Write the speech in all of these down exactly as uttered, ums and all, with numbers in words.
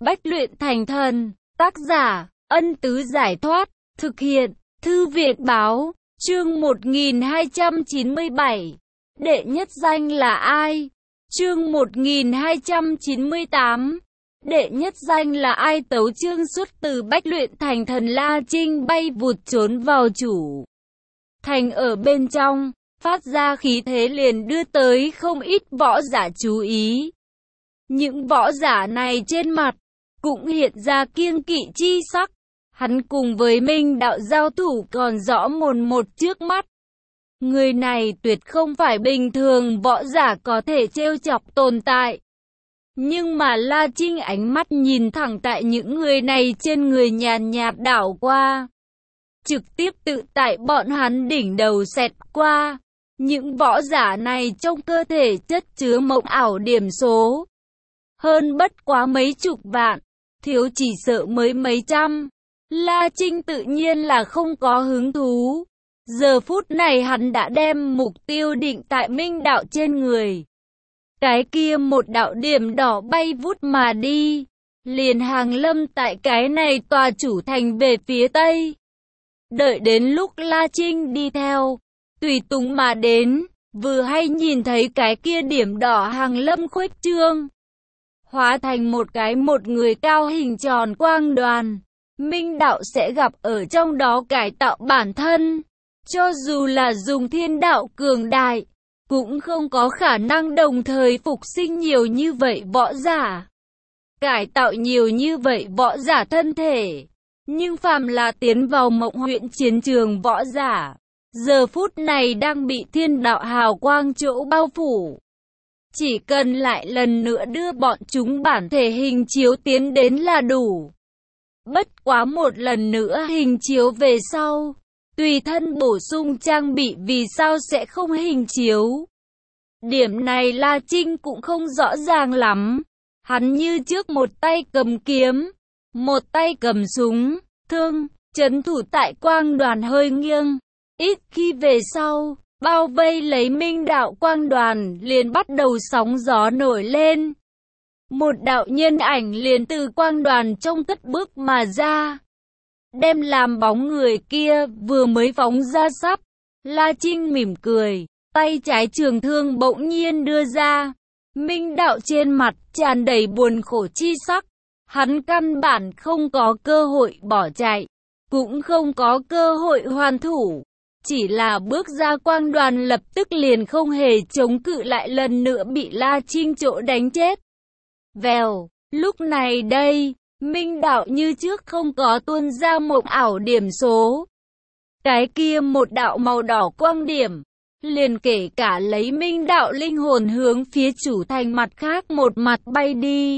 Bách luyện thành thần. Tác giả, Ân Tứ Giải Thoát. Thực hiện, Thư viện Báo. Chương một nghìn hai trăm chín mươi bảy. Đệ nhất danh là ai? Chương một nghìn hai trăm chín mươi tám. Đệ nhất danh là ai? Tấu chương xuất từ Bách luyện thành thần. La Trinh bay vụt trốn vào chủ thành ở bên trong, phát ra khí thế liền đưa tới không ít võ giả chú ý. Những võ giả này trên mặt cũng hiện ra kiêng kỵ chi sắc. Hắn cùng với Minh đạo giao thủ còn rõ mồn một trước mắt. Người này tuyệt không phải bình thường võ giả có thể trêu chọc tồn tại. Nhưng mà La Trinh ánh mắt nhìn thẳng tại những người này trên người nhàn nhạt đảo qua. Trực tiếp tự tại bọn hắn đỉnh đầu xẹt qua. Những võ giả này trong cơ thể chất chứa mộng ảo điểm số. Hơn bất quá mấy chục vạn, thiếu chỉ sợ mới mấy trăm. La Trinh tự nhiên là không có hứng thú. Giờ phút này hắn đã đem mục tiêu định tại Minh đạo trên người. Cái kia một đạo điểm đỏ bay vút mà đi, liền hàng lâm tại cái này tòa chủ thành về phía tây. Đợi đến lúc La Trinh đi theo, tùy tùng mà đến, vừa hay nhìn thấy cái kia điểm đỏ hàng lâm khuếch trương, hóa thành một cái một người cao hình tròn quang đoàn. Minh đạo sẽ gặp ở trong đó cải tạo bản thân. Cho dù là dùng thiên đạo cường đại, cũng không có khả năng đồng thời phục sinh nhiều như vậy võ giả. Cải tạo nhiều như vậy võ giả thân thể. Nhưng phàm là tiến vào mộng huyện chiến trường võ giả, giờ phút này đang bị thiên đạo hào quang chỗ bao phủ. Chỉ cần lại lần nữa đưa bọn chúng bản thể hình chiếu tiến đến là đủ. Bất quá một lần nữa hình chiếu về sau, tùy thân bổ sung trang bị vì sao sẽ không hình chiếu. Điểm này La Trinh cũng không rõ ràng lắm. Hắn như trước một tay cầm kiếm, một tay cầm súng, thương, trấn thủ tại quang đoàn hơi nghiêng. Ít khi về sau, bao vây lấy Minh đạo quang đoàn liền bắt đầu sóng gió nổi lên. Một đạo nhân ảnh liền từ quang đoàn trong cất bước mà ra. Đem làm bóng người kia vừa mới phóng ra sắp. La Trinh mỉm cười, tay trái trường thương bỗng nhiên đưa ra. Minh đạo trên mặt tràn đầy buồn khổ chi sắc. Hắn căn bản không có cơ hội bỏ chạy, cũng không có cơ hội hoàn thủ. Chỉ là bước ra quang đoàn lập tức liền không hề chống cự lại lần nữa bị La Trinh chỗ đánh chết. Vèo, lúc này đây, Minh đạo như trước không có tuôn ra mộng ảo điểm số. Cái kia một đạo màu đỏ quang điểm, liền kể cả lấy Minh đạo linh hồn hướng phía chủ thành mặt khác một mặt bay đi.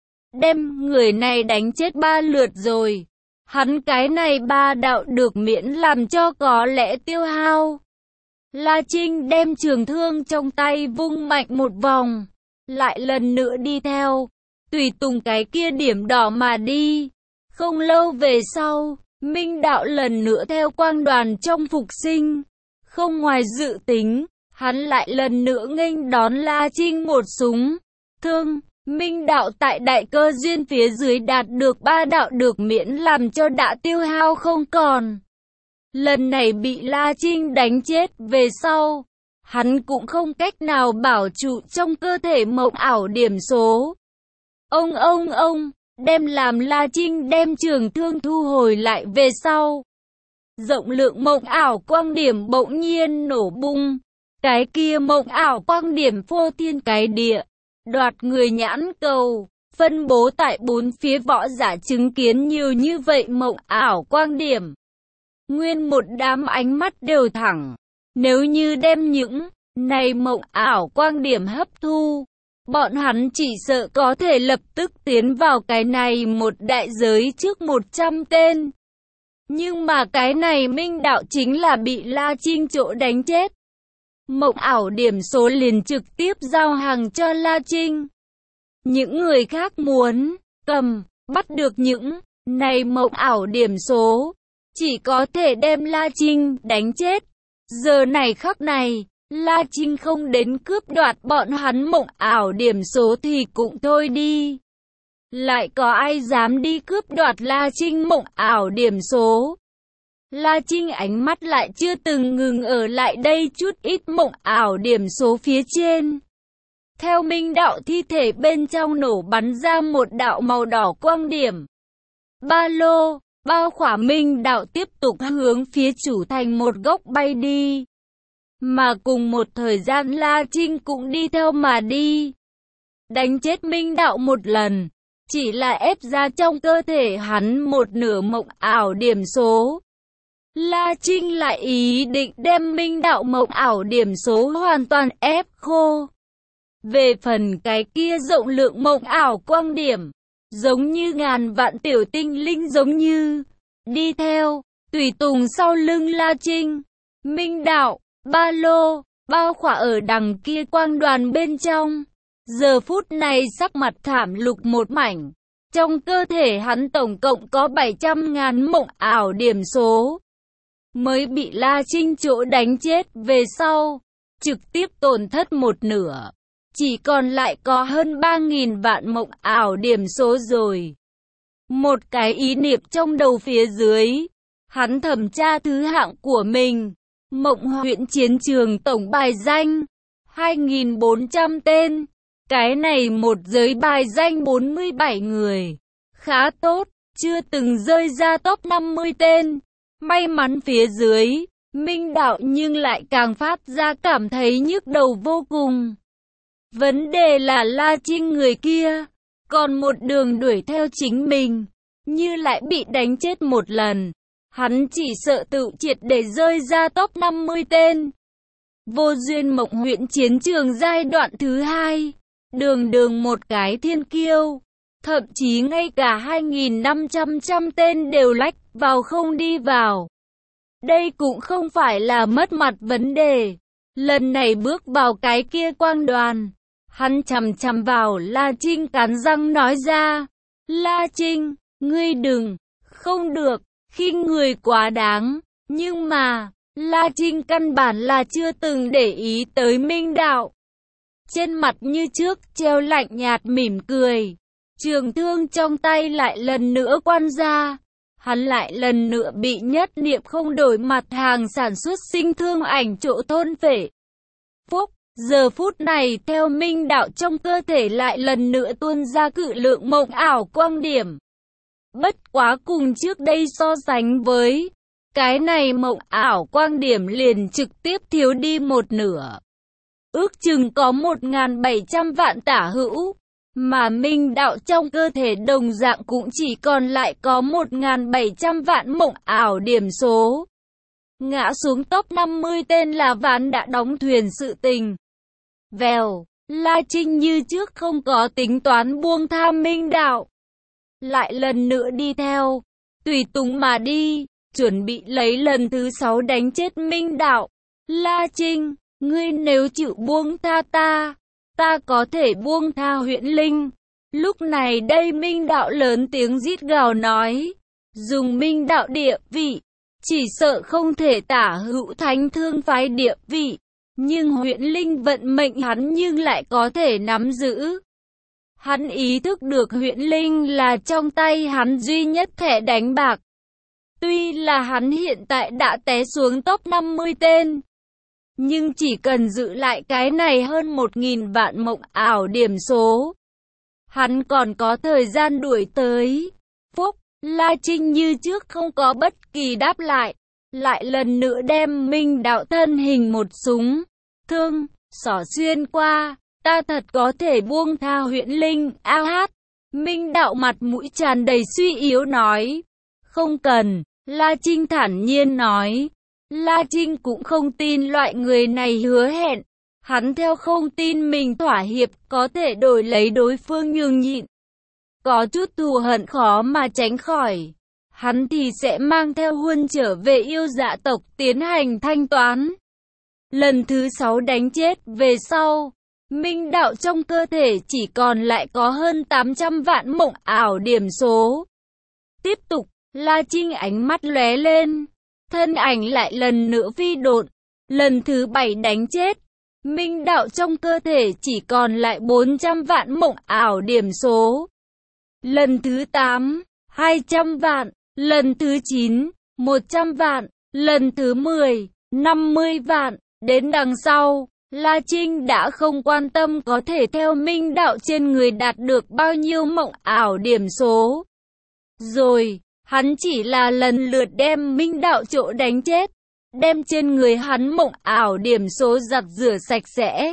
Đem người này đánh chết ba lượt rồi. Hắn cái này ba đạo được miễn làm cho có lẽ tiêu hao. La Trinh đem trường thương trong tay vung mạnh một vòng, lại lần nữa đi theo, tùy tùng cái kia điểm đỏ mà đi. Không lâu về sau, Minh đạo lần nữa theo quang đoàn trong phục sinh. Không ngoài dự tính, hắn lại lần nữa nghênh đón La Trinh một súng, thương. Minh đạo tại đại cơ duyên phía dưới đạt được ba đạo được miễn làm cho đã tiêu hao không còn. Lần này bị La Trinh đánh chết về sau, hắn cũng không cách nào bảo trụ trong cơ thể mộng ảo điểm số. Ông ông ông, đem làm La Trinh đem trường thương thu hồi lại về sau. Rộng lượng mộng ảo quang điểm bỗng nhiên nổ bung. Cái kia mộng ảo quang điểm phô thiên cái địa, đoạt người nhãn cầu, phân bố tại bốn phía võ giả chứng kiến nhiều như vậy mộng ảo quang điểm. Nguyên một đám ánh mắt đều thẳng. Nếu như đem những này mộng ảo quang điểm hấp thu, bọn hắn chỉ sợ có thể lập tức tiến vào cái này một đại giới trước một trăm tên. Nhưng mà cái này Minh đạo chính là bị La Trinh chỗ đánh chết. Mộng ảo điểm số liền trực tiếp giao hàng cho La Trinh. Những người khác muốn cầm, bắt được những này mộng ảo điểm số, chỉ có thể đem La Trinh đánh chết. Giờ này khắc này, La Trinh không đến cướp đoạt bọn hắn mộng ảo điểm số thì cũng thôi đi. Lại có ai dám đi cướp đoạt La Trinh mộng ảo điểm số? La Trinh ánh mắt lại chưa từng ngừng ở lại đây chút ít mộng ảo điểm số phía trên. Theo minh đạo thi thể bên trong nổ bắn ra một đạo màu đỏ quang điểm. Ba lô, bao khỏa minh đạo tiếp tục hướng phía chủ thành một góc bay đi. Mà cùng một thời gian La Trinh cũng đi theo mà đi. Đánh chết minh đạo một lần, chỉ là ép ra trong cơ thể hắn một nửa mộng ảo điểm số. La Trinh lại ý định đem minh đạo mộng ảo điểm số hoàn toàn ép khô. Về phần cái kia rộng lượng mộng ảo quang điểm, giống như ngàn vạn tiểu tinh linh giống như, đi theo, tùy tùng sau lưng La Trinh. Minh đạo, ba lô, bao khỏa ở đằng kia quang đoàn bên trong. Giờ phút này sắc mặt thảm lục một mảnh. Trong cơ thể hắn tổng cộng có bảy trăm ngàn mộng ảo điểm số. Mới bị La Trinh chỗ đánh chết về sau, trực tiếp tổn thất một nửa. Chỉ còn lại có hơn ba nghìn vạn mộng ảo điểm số rồi. Một cái ý niệm trong đầu phía dưới, hắn thẩm tra thứ hạng của mình. Mộng huyện chiến trường tổng bài danh, hai nghìn bốn trăm tên. Cái này một giới bài danh bốn mươi bảy người. Khá tốt, chưa từng rơi ra top năm mươi tên. May mắn phía dưới, minh đạo nhưng lại càng phát ra cảm thấy nhức đầu vô cùng. Vấn đề là La Trinh người kia, còn một đường đuổi theo chính mình, như lại bị đánh chết một lần. Hắn chỉ sợ tự triệt để rơi ra top năm mươi tên. Vô duyên mộng huyện chiến trường giai đoạn thứ hai, đường đường một cái thiên kiêu, thậm chí ngay cả hai nghìn năm trăm trăm tên đều lách vào không đi vào. Đây cũng không phải là mất mặt vấn đề. Lần này bước vào cái kia quang đoàn, hắn chằm chằm vào La Trinh cắn răng nói ra. La Trinh, ngươi đừng, không được, khi người quá đáng. Nhưng mà, La Trinh căn bản là chưa từng để ý tới minh đạo. Trên mặt như trước treo lạnh nhạt mỉm cười. Trường thương trong tay lại lần nữa quan ra. Hắn lại lần nữa bị nhất niệm không đổi mặt hàng sản xuất sinh thương ảnh chỗ thôn phệ. Phúc, giờ phút này theo minh đạo trong cơ thể lại lần nữa tuôn ra cự lượng mộng ảo quang điểm. Bất quá cùng trước đây so sánh với, cái này mộng ảo quang điểm liền trực tiếp thiếu đi một nửa. Ước chừng có một nghìn bảy trăm vạn tả hữu. Mà minh đạo trong cơ thể đồng dạng cũng chỉ còn lại có một nghìn bảy trăm vạn mộng ảo điểm số. Ngã xuống top năm mươi tên là ván đã đóng thuyền sự tình. Vèo, La Trinh như trước không có tính toán buông tha minh đạo. Lại lần nữa đi theo, tùy tùng mà đi, chuẩn bị lấy lần thứ sáu đánh chết minh đạo. La Trinh, ngươi nếu chịu buông tha ta, ta có thể buông tha huyện Linh. Lúc này đây minh đạo lớn tiếng rít gào nói. Dùng minh đạo địa vị, chỉ sợ không thể tả hữu thánh thương phái địa vị. Nhưng huyện Linh vận mệnh hắn nhưng lại có thể nắm giữ. Hắn ý thức được huyện Linh là trong tay hắn duy nhất thẻ đánh bạc. Tuy là hắn hiện tại đã té xuống top năm mươi tên. Nhưng chỉ cần giữ lại cái này hơn một nghìn vạn mộng ảo điểm số, hắn còn có thời gian đuổi tới. Phúc, La Trinh như trước không có bất kỳ đáp lại. Lại lần nữa đem minh đạo thân hình một súng, thương, xỏ xuyên qua. Ta thật có thể buông tha huyện Linh, a hát. Minh đạo mặt mũi tràn đầy suy yếu nói. Không cần, La Trinh thản nhiên nói. La Trinh cũng không tin loại người này hứa hẹn. Hắn theo không tin mình thỏa hiệp có thể đổi lấy đối phương nhường nhịn. Có chút thù hận khó mà tránh khỏi. Hắn thì sẽ mang theo Huân trở về yêu dạ tộc tiến hành thanh toán. Lần thứ sáu đánh chết về sau, minh đạo trong cơ thể chỉ còn lại có hơn tám trăm vạn mộng ảo điểm số. Tiếp tục, La Trinh ánh mắt lóe lên. Thân ảnh lại lần nữa phi độn. Lần thứ bảy đánh chết. Minh đạo trong cơ thể chỉ còn lại bốn trăm vạn mộng ảo điểm số. lần thứ tám, hai trăm vạn, lần thứ chín, một trăm vạn, lần thứ mười, năm mươi vạn. Đến đằng sau, La Trinh đã không quan tâm có thể theo minh đạo trên người đạt được bao nhiêu mộng ảo điểm số. Rồi, hắn chỉ là lần lượt đem minh đạo chỗ đánh chết, đem trên người hắn mộng ảo điểm số giặt rửa sạch sẽ.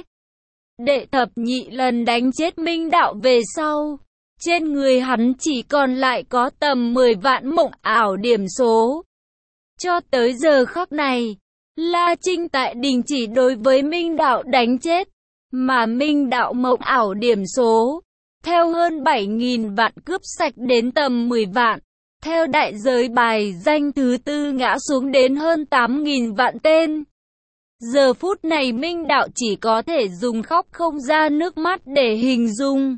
Đệ thập nhị lần đánh chết minh đạo về sau, trên người hắn chỉ còn lại có tầm mười vạn mộng ảo điểm số. Cho tới giờ khắc này, La Trinh tại đình chỉ đối với minh đạo đánh chết, mà minh đạo mộng ảo điểm số, theo hơn bảy nghìn vạn cướp sạch đến tầm mười vạn, theo đại giới bài danh thứ tư ngã xuống đến hơn tám nghìn vạn tên. Giờ phút này minh đạo chỉ có thể dùng khóc không ra nước mắt để hình dung.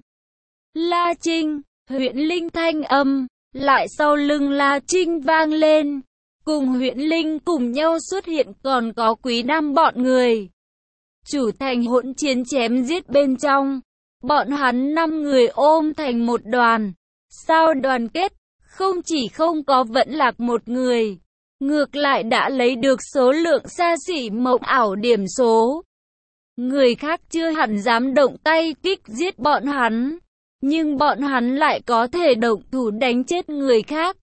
La Trinh, Huyễn Linh thanh âm, lại sau lưng La Trinh vang lên. Cùng Huyễn Linh cùng nhau xuất hiện còn có Quý Nam bọn người. Chủ thành hỗn chiến chém giết bên trong. Bọn hắn năm người ôm thành một đoàn. Sao đoàn kết, không chỉ không có vẫn lạc một người. Ngược lại đã lấy được số lượng xa xỉ mộng ảo điểm số. Người khác chưa hẳn dám động tay kích giết bọn hắn. Nhưng bọn hắn lại có thể động thủ đánh chết người khác.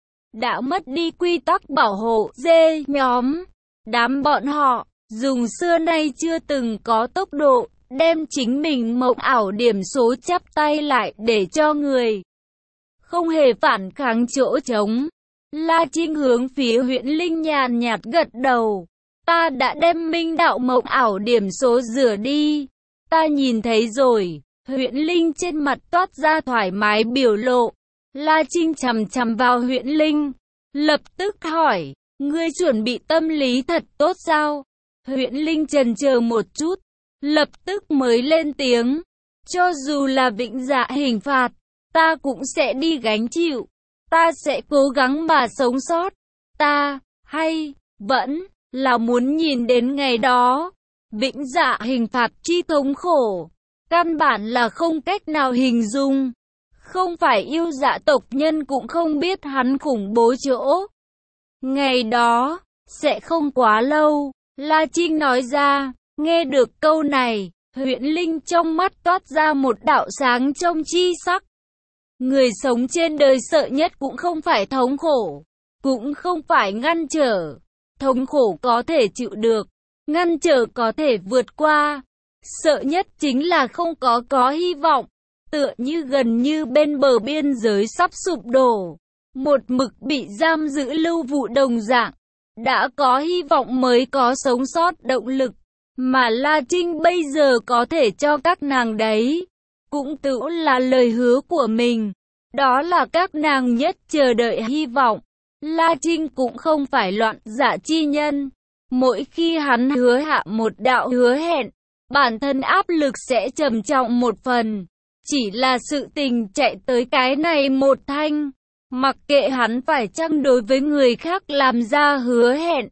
Đã mất đi quy tắc bảo hộ dê nhóm. Đám bọn họ, dùng xưa nay chưa từng có tốc độ, đem chính mình mộng ảo điểm số chắp tay lại để cho người. Không hề phản kháng chỗ trống. La Trinh hướng phía Huyễn Linh nhàn nhạt gật đầu. Ta đã đem minh đạo mộng ảo điểm số rửa đi. Ta nhìn thấy rồi. Huyễn Linh trên mặt toát ra thoải mái biểu lộ. La Trinh chằm chằm vào Huyễn Linh, lập tức hỏi, ngươi chuẩn bị tâm lý thật tốt sao? Huyễn Linh chần chờ một chút, lập tức mới lên tiếng, cho dù là vĩnh dạ hình phạt, ta cũng sẽ đi gánh chịu, ta sẽ cố gắng mà sống sót, ta, hay, vẫn, là muốn nhìn đến ngày đó, vĩnh dạ hình phạt chi thống khổ, căn bản là không cách nào hình dung. Không phải yêu dạ tộc nhân cũng không biết hắn khủng bố chỗ. Ngày đó, sẽ không quá lâu, La Trinh nói ra, nghe được câu này, Huyễn Linh trong mắt toát ra một đạo sáng trong chi sắc. Người sống trên đời sợ nhất cũng không phải thống khổ, cũng không phải ngăn trở. Thống khổ có thể chịu được, ngăn trở có thể vượt qua. Sợ nhất chính là không có có hy vọng. Tựa như gần như bên bờ biên giới sắp sụp đổ, một mực bị giam giữ lưu vụ đồng dạng, đã có hy vọng mới có sống sót động lực, mà La Trinh bây giờ có thể cho các nàng đấy, cũng tự là lời hứa của mình, đó là các nàng nhất chờ đợi hy vọng. La Trinh cũng không phải loạn dạ chi nhân, mỗi khi hắn hứa hạ một đạo hứa hẹn, bản thân áp lực sẽ trầm trọng một phần. Chỉ là sự tình chạy tới cái này một thanh, mặc kệ hắn phải chăng đối với người khác làm ra hứa hẹn,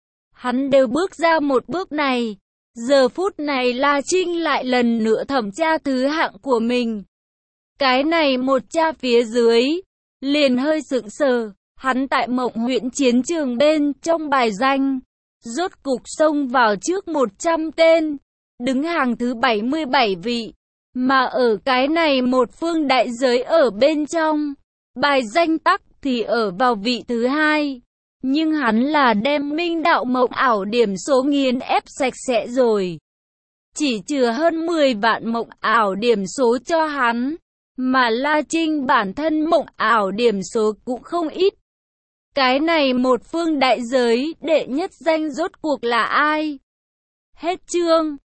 hắn đều bước ra một bước này. Giờ phút này La Trinh lại lần nữa thẩm tra thứ hạng của mình. Cái này một tra phía dưới, liền hơi sững sờ, hắn tại Mộng Huyễn chiến trường bên trong bài danh, rốt cục xông vào trước một trăm tên, đứng hàng thứ bảy mươi bảy vị. Mà ở cái này một phương đại giới ở bên trong, bài danh tắc thì ở vào vị thứ hai. Nhưng hắn là đem minh đạo mộng ảo điểm số nghiền ép sạch sẽ rồi. Chỉ chừa hơn mười vạn mộng ảo điểm số cho hắn. Mà La Trinh bản thân mộng ảo điểm số cũng không ít. Cái này một phương đại giới đệ nhất danh rốt cuộc là ai? Hết chương.